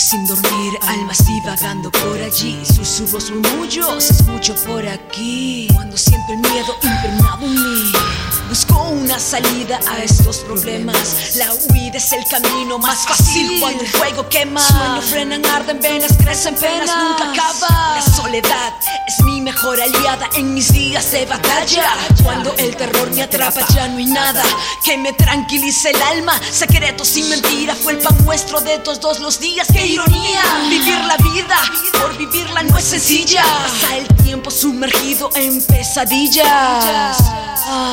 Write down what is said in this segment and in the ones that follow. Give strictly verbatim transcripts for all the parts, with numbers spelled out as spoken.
sin dormir, almas divagando por allí. Susurros, murmullos, escucho por aquí. Cuando siento el miedo impregnado en mí, busco una salida a estos problemas. La huida es el camino más fácil cuando el fuego quema. Sueños frenan, arden venas, crecen penas, nunca acaba. La soledad es mi mejor aliada en mis días de batalla. Cuando el terror me atrapa ya no hay nada que me tranquilice el alma. Secretos sin mentira fue el pan nuestro de todos dos los días. ¡Qué ironía! Vivir la vida por vivirla no es sencilla. Pasa el tiempo sumergido en pesadillas. Ah.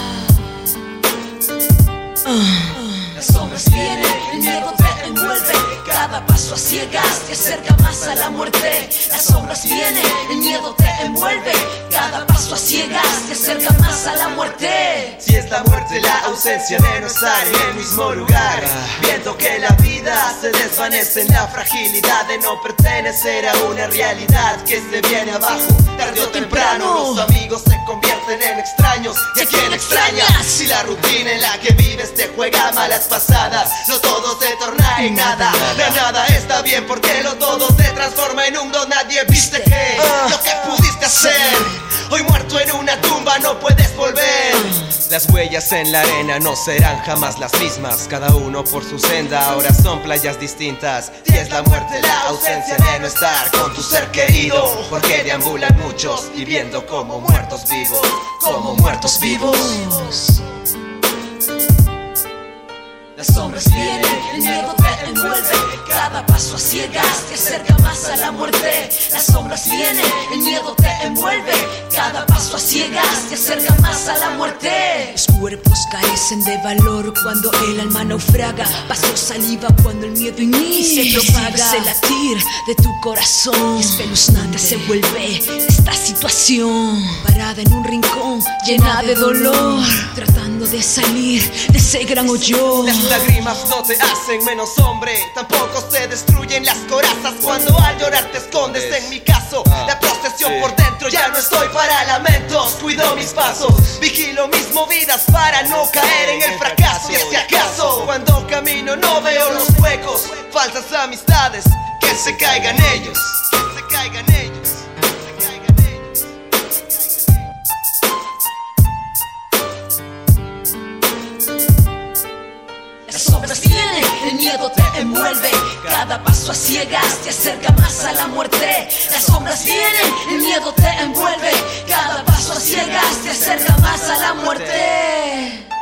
Ah. Las sombras vienen, el miedo te envuelve. Cada paso a ciegas te acerca más a la muerte. Las sombras vienen, el miedo te envuelve. Cada paso a ciegas te acerca más a la muerte. Si es la muerte la ausencia de no estar en el mismo lugar, viendo que la vida se desvanece en la fragilidad de no pertenecer a una realidad que se viene abajo. Tarde o temprano los amigos se convierten en extraños. ¿Y a quién extrañas? Si la rutina en la que vives te juega malas pasadas, no todo se torna en nada. La nada está bien porque lo todo se transforma en un don. Nadie viste que lo que pudiste hacer, hoy muerto en una tumba no puedes volver. Las huellas en la arena no serán jamás las mismas. Cada uno por su senda, ahora son playas distintas. Si es la muerte la ausencia de no estar con tu ser querido, porque deambulan muchos viviendo como muertos vivos, como muertos vivos. Las sombras vienen, el miedo te envuelve. Cada paso a ciegas te acerca más a la muerte. Las sombras vienen, el miedo te envuelve. Cada paso a ciegas te acerca más a la muerte. Los cuerpos carecen de valor cuando el alma naufraga. Paso saliva cuando el miedo en mí se propaga. El latir de tu corazón, espeluznante se vuelve esta situación. Parada en un rincón llena de dolor, tratando de salir de ese gran hoyo. Las lágrimas no te hacen menos hombre, tampoco se destruyen las corazas cuando al llorar te escondes. En mi caso, la procesión por dentro, ya no estoy para lamentos. Cuido mis pasos, vigilo mis movidas para no caer en el fracaso. Y si acaso, cuando camino no veo los huecos, falsas amistades, que se caigan ellos, que se caigan ellos. Las sombras vienen, el miedo te envuelve. Cada paso a ciegas te acerca más a la muerte. Las sombras vienen, el miedo te envuelve. Cada paso a ciegas te acerca más a la muerte.